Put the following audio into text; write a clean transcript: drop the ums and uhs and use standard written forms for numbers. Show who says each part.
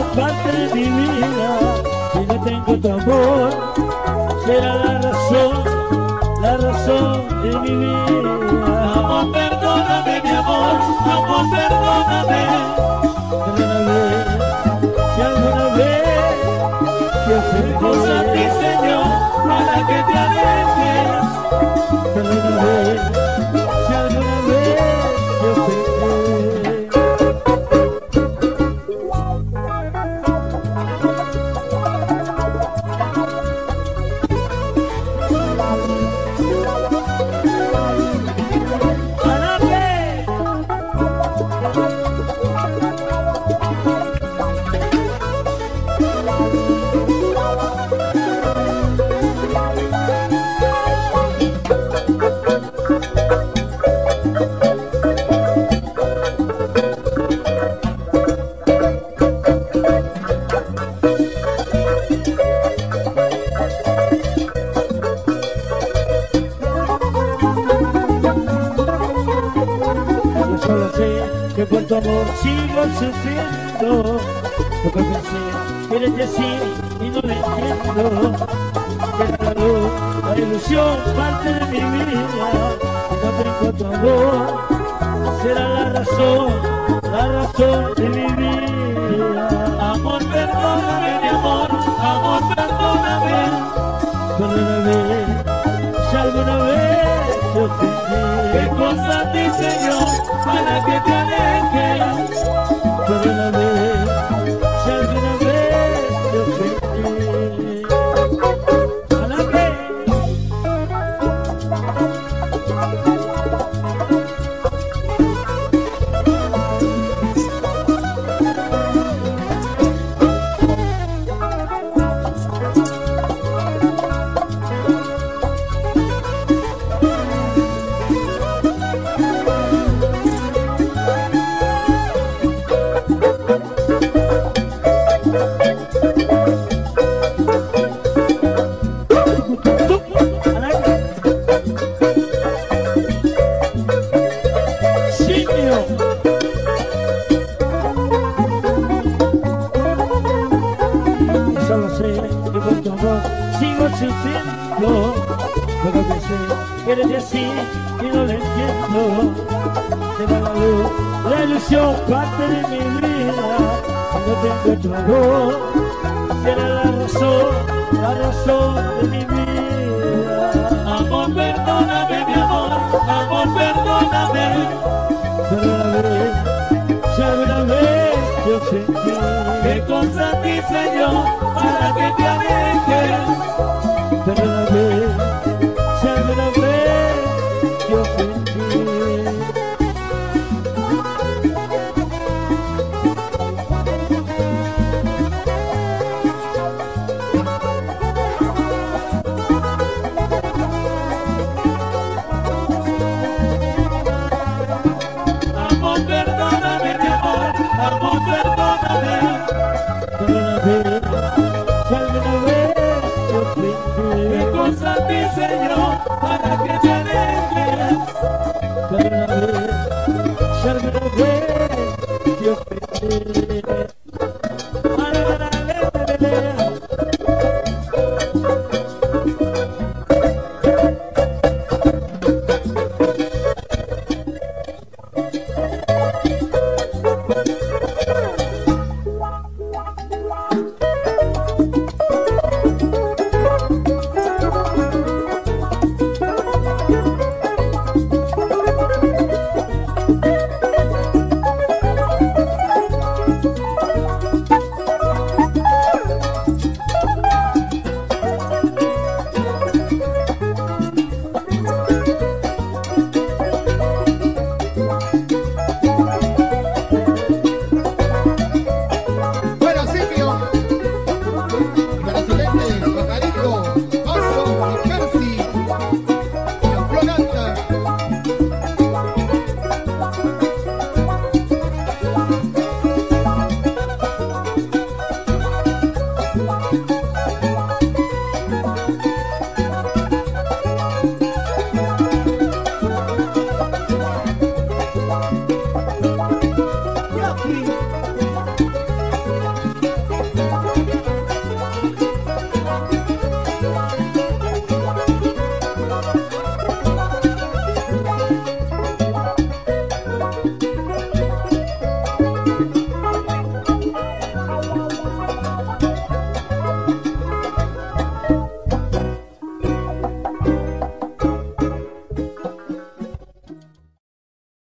Speaker 1: parte de mi vida. Si no tengo tu amor, será la razón de mi vida.
Speaker 2: Amor, perdóname, mi amor, amor, perdóname.
Speaker 1: Perdóname si alguna vez te ofendí.
Speaker 2: Cosa a ti, Señor, para que te alejes.
Speaker 1: Perdóname si alguna vez te ofendí. Solo sé que por tu amor sigo sufriendo. Lo que pensé quieres decir y no lo entiendo. Que la luz, la ilusión, parte de mi vida. Si no tengo tu amor, será la razón de mi vida.
Speaker 2: Amor, perdóname, mi amor, amor, perdóname.
Speaker 1: Perdóname si alguna vez te ofendí.
Speaker 2: ¿Qué cosa a ti, Señor, para que te alejes?
Speaker 1: Perdóname si alguna vez te ofendí. ¿A la que? Solo sé que por tu amor sigo sufriendo. Lo que sé quieres decir y no lo entiendo. Se va la luz, la ilusión, parte de mi vida. Cuando tengo tu amor, será la razón de mi vida.
Speaker 2: Amor, perdóname, mi amor, amor, perdóname.
Speaker 1: Perdóname si alguna vez te ofendí.
Speaker 2: ¿Qué cosa a ti, Señor, para que te alejes?
Speaker 1: Perdóname si alguna vez te ofendí.
Speaker 2: Amor, perdóname, mi amor, amor, perdóname.
Speaker 1: Perdóname si alguna vez te ofendí.
Speaker 2: ¿Qué cosa a ti, Señor, para que te alejes?
Speaker 1: Perdóname si alguna vez te ofendí.